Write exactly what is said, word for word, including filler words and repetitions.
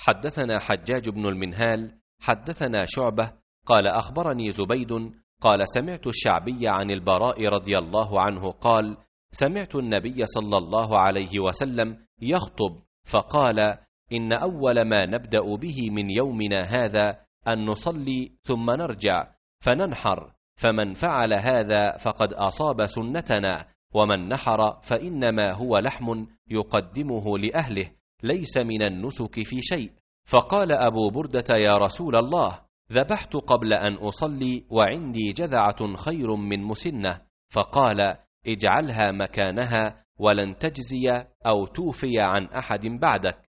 حدثنا حجاج بن المنهال حدثنا شعبة قال أخبرني زبيد قال سمعت الشعبي عن البراء رضي الله عنه قال سمعت النبي صلى الله عليه وسلم يخطب فقال إن أول ما نبدأ به من يومنا هذا أن نصلي ثم نرجع فننحر، فمن فعل هذا فقد أصاب سنتنا، ومن نحر فإنما هو لحم يقدمه لأهله ليس من النسك في شيء. فقال أبو بردة يا رسول الله ذبحت قبل أن أصلي وعندي جذعة خير من مسنة، فقال اجعلها مكانها ولن تجزي أو توفي عن أحد بعدك.